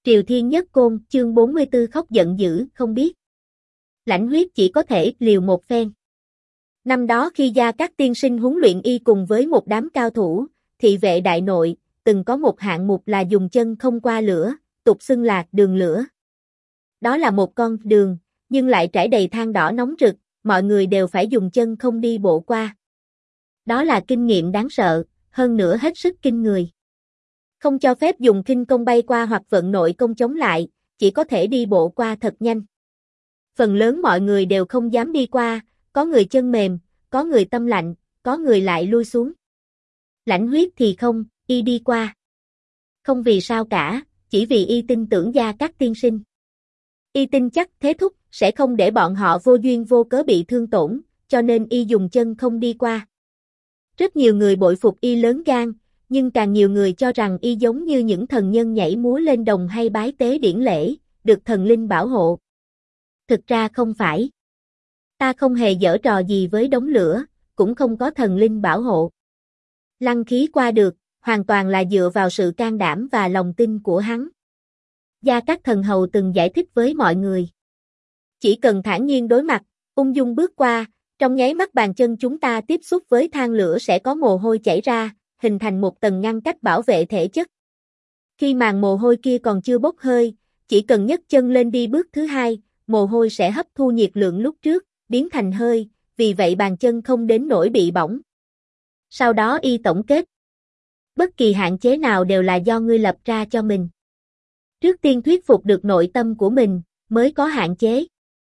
Triều Thiên Nhất Côn, chương 44 khóc giận dữ, không biết. Lãnh Huyết chỉ có thể liều một phen. Năm đó khi Gia Cát tiên sinh huấn luyện y cùng với một đám cao thủ, thị vệ đại nội, từng có một hạng mục là dùng chân không qua lửa, tục xưng là đường lửa. Đó là một con đường, nhưng lại trải đầy than đỏ nóng rực, mọi người đều phải dùng chân không đi bộ qua. Đó là kinh nghiệm đáng sợ, hơn nữa hết sức kinh người. Không cho phép dùng khinh công bay qua hoặc vận nội công chống lại, chỉ có thể đi bộ qua thật nhanh. Phần lớn mọi người đều không dám đi qua, có người chân mềm, có người tâm lạnh, có người lại lui xuống. Lãnh Huyết thì không, y đi qua. Không vì sao cả, chỉ vì y tin tưởng Gia Cát tiên sinh. Y tin chắc Thế Thúc sẽ không để bọn họ vô duyên vô cớ bị thương tổn, cho nên y dùng chân không đi qua. Rất nhiều người bội phục y lớn gan, nhưng càng nhiều người cho rằng y giống như những thần nhân nhảy múa lên đồng hay bái tế điển lễ, được thần linh bảo hộ. Thực ra không phải. Ta không hề giở trò gì với đống lửa, cũng không có thần linh bảo hộ. Lăng khí qua được, hoàn toàn là dựa vào sự can đảm và lòng tin của hắn. Gia Cát thần hầu từng giải thích với mọi người. Chỉ cần thản nhiên đối mặt, ung dung bước qua, trong nháy mắt bàn chân chúng ta tiếp xúc với than lửa sẽ có mồ hôi chảy ra, hình thành một tầng ngăn cách bảo vệ thể chất. Khi màn mồ hôi kia còn chưa bốc hơi, chỉ cần nhấc chân lên đi bước thứ hai, mồ hôi sẽ hấp thu nhiệt lượng lúc trước, biến thành hơi, vì vậy bàn chân không đến nỗi bị bỏng. Sau đó y tổng kết. Bất kỳ hạn chế nào đều là do ngươi lập ra cho mình. Trước tiên thuyết phục được nội tâm của mình, mới có hạn chế.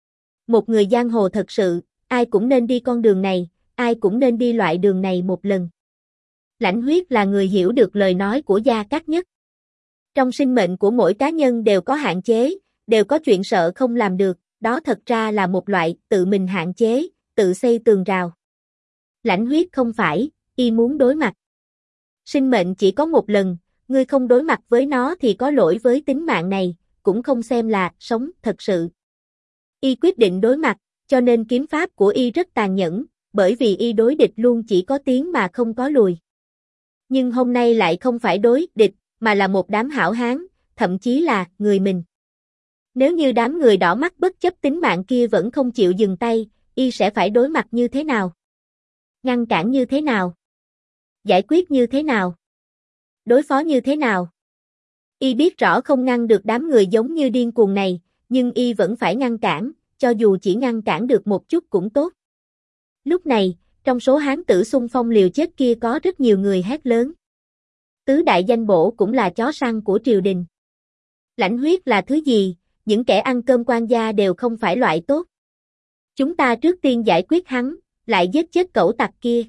Một người giang hồ thật sự, ai cũng nên đi con đường này, ai cũng nên đi loại đường này một lần. Lãnh Huyết là người hiểu được lời nói của Gia Cát nhất. Trong sinh mệnh của mỗi cá nhân đều có hạn chế, đều có chuyện sợ không làm được, đó thật ra là một loại tự mình hạn chế, tự xây tường rào. Lãnh Huyết không phải, y muốn đối mặt. Sinh mệnh chỉ có một lần, ngươi không đối mặt với nó thì có lỗi với tính mạng này, cũng không xem là sống thật sự. Y quyết định đối mặt, cho nên kiếm pháp của y rất tàn nhẫn, bởi vì y đối địch luôn chỉ có tiến mà không có lùi. Nhưng hôm nay lại không phải đối địch, mà là một đám hảo hán, thậm chí là người mình. Nếu như đám người đỏ mắt bất chấp tính mạng kia vẫn không chịu dừng tay, y sẽ phải đối mặt như thế nào? Ngăn cản như thế nào? Giải quyết như thế nào? Đối phó như thế nào? Y biết rõ không ngăn được đám người giống như điên cuồng này, nhưng y vẫn phải ngăn cản, cho dù chỉ ngăn cản được một chút cũng tốt. Lúc này, trong số hán tử xung phong liều chết kia có rất nhiều người hét lớn. Tứ đại danh bổ cũng là chó săn của triều đình. Lãnh Huyết là thứ gì, những kẻ ăn cơm quan gia đều không phải loại tốt. Chúng ta trước tiên giải quyết hắn, lại giết chết cẩu tặc kia.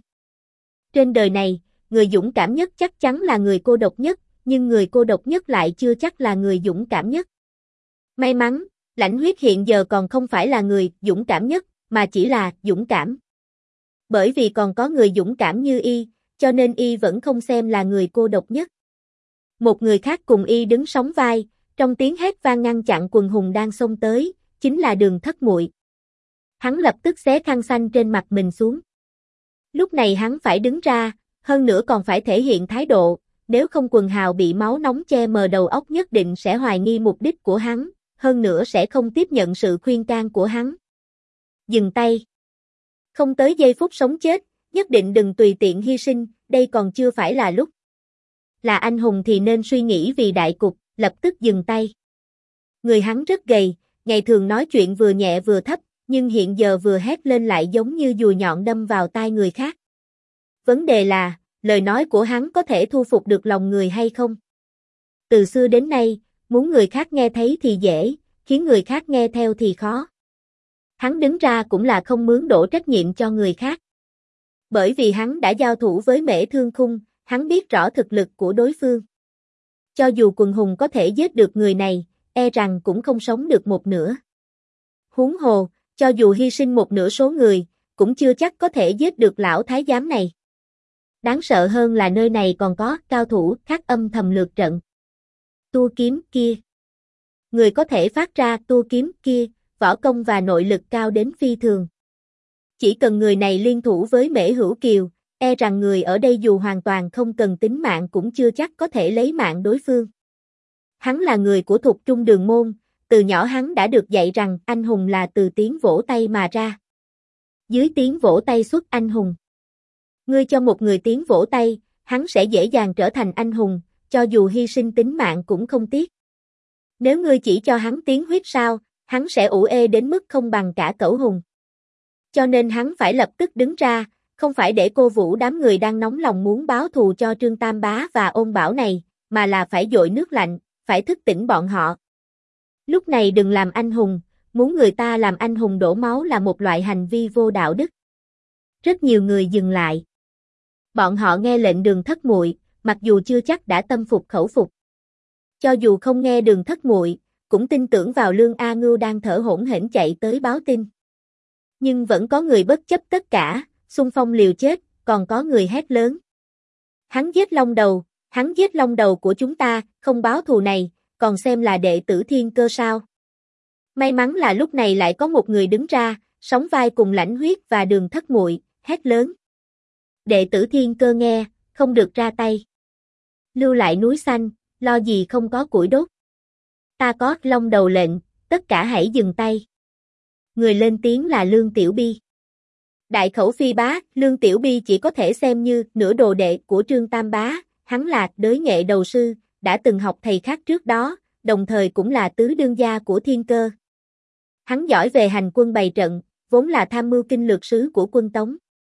Trên đời này, người dũng cảm nhất chắc chắn là người cô độc nhất, nhưng người cô độc nhất lại chưa chắc là người dũng cảm nhất. May mắn, Lãnh Huyết hiện giờ còn không phải là người dũng cảm nhất, mà chỉ là dũng cảm. Bởi vì còn có người dũng cảm như y, cho nên y vẫn không xem là người cô độc nhất. Một người khác cùng y đứng sóng vai, trong tiếng hét vang ngăn chặn quần hùng đang xông tới, chính là Đường Thất Muội. Hắn lập tức xé khăn xanh trên mặt mình xuống. Lúc này hắn phải đứng ra, hơn nữa còn phải thể hiện thái độ, nếu không quần hào bị máu nóng che mờ đầu óc nhất định sẽ hoài nghi mục đích của hắn, hơn nữa sẽ không tiếp nhận sự khuyên can của hắn. Dừng tay. Không tới giây phút sống chết, nhất định đừng tùy tiện hy sinh, đây còn chưa phải là lúc. Là anh hùng thì nên suy nghĩ vì đại cục, lập tức dừng tay. Người hắn rất gầy, ngày thường nói chuyện vừa nhẹ vừa thấp, nhưng hiện giờ vừa hét lên lại giống như dùi nhọn đâm vào tai người khác. Vấn đề là, lời nói của hắn có thể thu phục được lòng người hay không? Từ xưa đến nay, muốn người khác nghe thấy thì dễ, khiến người khác nghe theo thì khó. Hắn đứng ra cũng là không mướn đổ trách nhiệm cho người khác. Bởi vì hắn đã giao thủ với Mễ Thương Khung, hắn biết rõ thực lực của đối phương. Cho dù quần hùng có thể giết được người này, e rằng cũng không sống được một nửa. Huống hồ, cho dù hy sinh một nửa số người, cũng chưa chắc có thể giết được lão thái giám này. Đáng sợ hơn là nơi này còn có cao thủ khác âm thầm lược trận. Tua kiếm kia. Người có thể phát ra tua kiếm kia, võ công và nội lực cao đến phi thường. Chỉ cần người này liên thủ với Mễ Hữu Kiều, e rằng người ở đây dù hoàn toàn không cần tính mạng cũng chưa chắc có thể lấy mạng đối phương. hắn là người của Thục Trung Đường môn, từ nhỏ hắn đã được dạy rằng anh hùng là từ tiếng vỗ tay mà ra. Dưới tiếng vỗ tay xuất anh hùng. Ngươi cho một người tiếng vỗ tay, hắn sẽ dễ dàng trở thành anh hùng, cho dù hy sinh tính mạng cũng không tiếc. Nếu ngươi chỉ cho hắn tiếng huýt sáo, hắn sẽ ủ ê đến mức không bằng cả cẩu hùng. Cho nên hắn phải lập tức đứng ra, không phải để cô vũ đám người đang nóng lòng muốn báo thù cho Trương Tam Bá và Ôn Bảo này, mà là phải dội nước lạnh, phải thức tỉnh bọn họ. Lúc này đừng làm anh hùng, muốn người ta làm anh hùng đổ máu là một loại hành vi vô đạo đức. Rất nhiều người dừng lại. Bọn họ nghe lệnh Đường Thất Muội, mặc dù chưa chắc đã tâm phục khẩu phục. Cho dù không nghe Đường Thất Muội, cũng tin tưởng vào Lương A Ngưu đang thở hổn hển chạy tới báo tin. Nhưng vẫn có người bất chấp tất cả, xung phong liều chết, còn có người hét lớn. Hắn giết long đầu của chúng ta, không báo thù này, còn xem là đệ tử Thiên Cơ sao? May mắn là lúc này lại có một người đứng ra, sóng vai cùng Lãnh Huyết và Đường Thất Muội, hét lớn. Đệ tử Thiên Cơ nghe, không được ra tay. Lưu lại núi xanh, lo gì không có củi đốt. Ta có long đầu lệnh, tất cả hãy dừng tay. Người lên tiếng là Lương Tiểu Bi. Đại khẩu phi bá, Lương Tiểu Bi chỉ có thể xem như nửa đồ đệ của Trương Tam Bá, hắn là đới nghệ đầu sư, đã từng học thầy khác trước đó, đồng thời cũng là tứ đương gia của Thiên Cơ. Hắn giỏi về hành quân bày trận, vốn là tham mưu kinh lược sứ của quân Tống.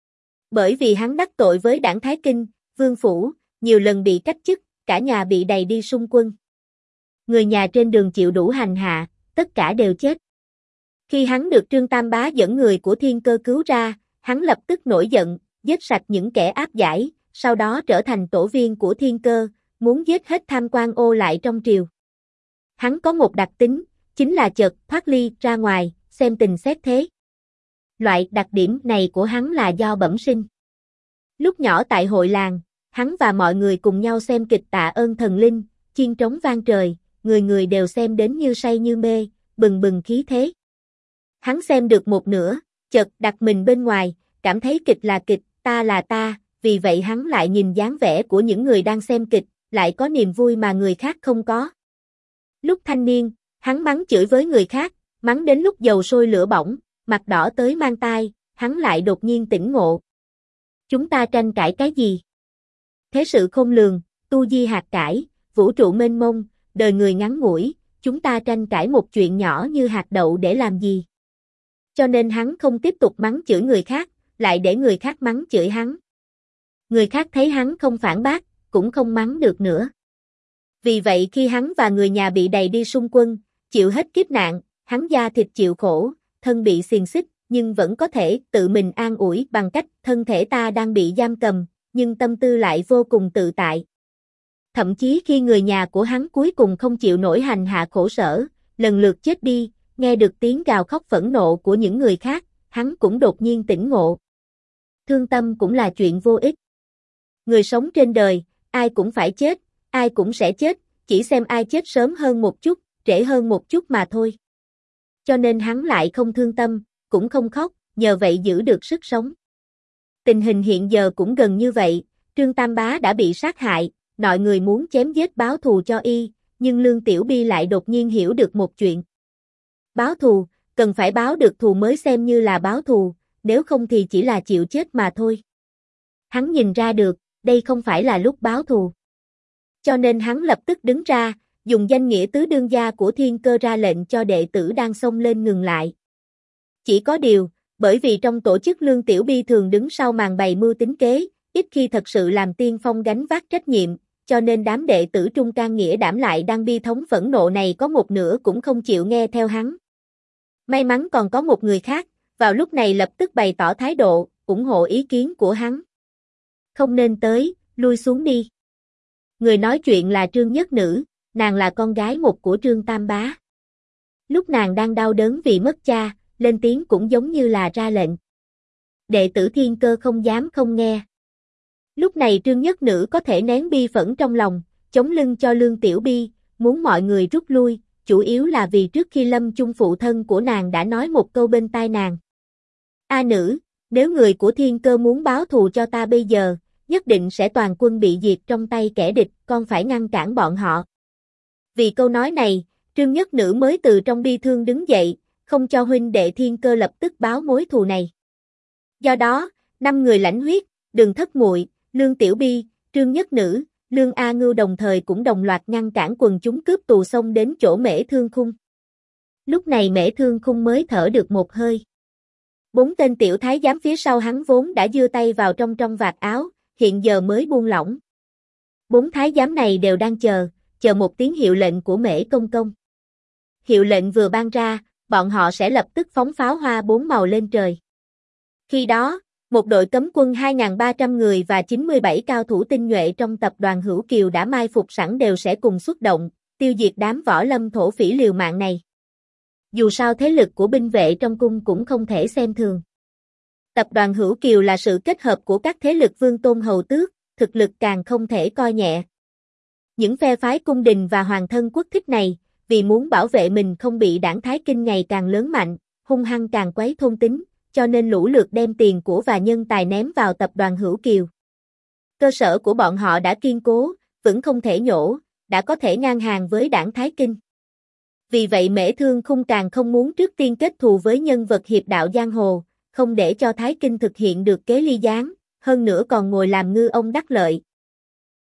Bởi vì hắn đắc tội với Đảng Thái Kinh, Vương Phủ, nhiều lần bị cách chức, cả nhà bị đày đi xung quân. Người nhà trên đường chịu đủ hành hạ, tất cả đều chết. Khi hắn được Trương Tam Bá dẫn người của Thiên Cơ cứu ra, hắn lập tức nổi giận, giết sạch những kẻ áp giải, sau đó trở thành tổ viên của Thiên Cơ, muốn giết hết tham quan ô lại trong triều. Hắn có một đặc tính, chính là chợt thoát ly ra ngoài, xem tình xét thế. Loại đặc điểm này của hắn là do bẩm sinh. Lúc nhỏ tại hội làng, hắn và mọi người cùng nhau xem kịch Tạ Ơn Thần Linh, chiên trống vang trời, người người đều xem đến như say như mê, bừng bừng khí thế. Hắn xem được một nửa, chợt đặt mình bên ngoài, cảm thấy kịch là kịch, ta là ta, vì vậy hắn lại nhìn dáng vẻ của những người đang xem kịch, lại có niềm vui mà người khác không có. Lúc thanh niên, hắn mắng chửi với người khác, mắng đến lúc dầu sôi lửa bỏng, mặt đỏ tới mang tai, hắn lại đột nhiên tỉnh ngộ. Chúng ta tranh cãi cái gì? Thế sự khôn lường, tu di hạt cải, vũ trụ mênh mông, đời người ngắn ngủi, chúng ta tranh cãi một chuyện nhỏ như hạt đậu để làm gì? Cho nên hắn không tiếp tục mắng chửi người khác, lại để người khác mắng chửi hắn. Người khác thấy hắn không phản bác, cũng không mắng được nữa. Vì vậy khi hắn và người nhà bị đày đi xung quân, chịu hết kiếp nạn, hắn da thịt chịu khổ, thân bị xiềng xích, nhưng vẫn có thể tự mình an ủi bằng cách thân thể ta đang bị giam cầm, nhưng tâm tư lại vô cùng tự tại. Thậm chí khi người nhà của hắn cuối cùng không chịu nổi hành hạ khổ sở, lần lượt chết đi, nghe được tiếng gào khóc phẫn nộ của những người khác, hắn cũng đột nhiên tỉnh ngộ. Thương tâm cũng là chuyện vô ích. Người sống trên đời, ai cũng phải chết, ai cũng sẽ chết, chỉ xem ai chết sớm hơn một chút, trễ hơn một chút mà thôi. Cho nên hắn lại không thương tâm, cũng không khóc, nhờ vậy giữ được sức sống. Tình hình hiện giờ cũng gần như vậy, Trương Tam Bá đã bị sát hại, mọi người muốn chém giết báo thù cho y, nhưng Lương Tiểu Bi lại đột nhiên hiểu được một chuyện. Báo thù, cần phải báo được thù mới xem như là báo thù, nếu không thì chỉ là chịu chết mà thôi. Hắn nhìn ra được, đây không phải là lúc báo thù. Cho nên hắn lập tức đứng ra, dùng danh nghĩa tứ đương gia của Thiên Cơ ra lệnh cho đệ tử đang xông lên ngừng lại. Chỉ có điều, bởi vì trong tổ chức Lương Tiểu Bi thường đứng sau màn bày mưu tính kế, ít khi thật sự làm tiên phong gánh vác trách nhiệm, cho nên đám đệ tử trung can nghĩa đảm lại đang bi thống phẫn nộ này có một nửa cũng không chịu nghe theo hắn. May mắn còn có một người khác, vào lúc này lập tức bày tỏ thái độ, ủng hộ ý kiến của hắn. Không nên tới, lui xuống đi. Người nói chuyện là Trương Nhất Nữ, nàng là con gái một của Trương Tam Bá. Lúc nàng đang đau đớn vì mất cha, lên tiếng cũng giống như là ra lệnh. Đệ tử Thiên Cơ không dám không nghe. Lúc này Trương Nhất Nữ có thể nén bi phẫn trong lòng, chống lưng cho Lương Tiểu Bi, muốn mọi người rút lui, chủ yếu là vì trước khi lâm chung phụ thân của nàng đã nói một câu bên tai nàng. A nữ, nếu người của Thiên Cơ muốn báo thù cho ta bây giờ, nhất định sẽ toàn quân bị diệt trong tay kẻ địch, con phải ngăn cản bọn họ. Vì câu nói này, Trương Nhất Nữ mới từ trong bi thương đứng dậy, không cho huynh đệ Thiên Cơ lập tức báo mối thù này. Do đó, 5 người lãnh huyết, Đường Thất Muội, Lương Tiểu Bi, Trương Nhất Nữ, Lương A Ngưu đồng thời cũng đồng loạt ngăn cản quần chúng cướp tù xông đến chỗ Mễ Thương Khung. Lúc này Mễ Thương Khung mới thở được một hơi. 4 tên tiểu thái giám phía sau hắn vốn đã giơ tay vào trong vạt áo, hiện giờ mới buông lỏng. 4 thái giám này đều đang chờ một tiếng hiệu lệnh của Mễ Công Công. Hiệu lệnh vừa ban ra, bọn họ sẽ lập tức phóng pháo hoa 4 màu lên trời. Khi đó, một đội cấm quân 2.300 người và 97 cao thủ tinh nhuệ trong tập đoàn Hữu Kiều đã mai phục sẵn đều sẽ cùng xuất động, tiêu diệt đám võ lâm thổ phỉ liều mạng này. Dù sao thế lực của binh vệ trong cung cũng không thể xem thường. Tập đoàn Hữu Kiều là sự kết hợp của các thế lực vương tôn hầu tước, thực lực càng không thể coi nhẹ. Những phe phái cung đình và hoàng thân quốc thích này, vì muốn bảo vệ mình không bị đảng Thái Kinh ngày càng lớn mạnh, hung hăng càng quấy thôn tính, cho nên lũ lượt đem tiền của và nhân tài ném vào tập đoàn Hữu Kiều. Cơ sở của bọn họ đã kiên cố, vẫn không thể nhổ, đã có thể ngang hàng với đảng Thái Kinh. Vì vậy Mễ Thương Khung càng không muốn trước tiên kết thù với nhân vật hiệp đạo giang hồ, không để cho Thái Kinh thực hiện được kế ly gián, hơn nữa còn ngồi làm ngư ông đắc lợi,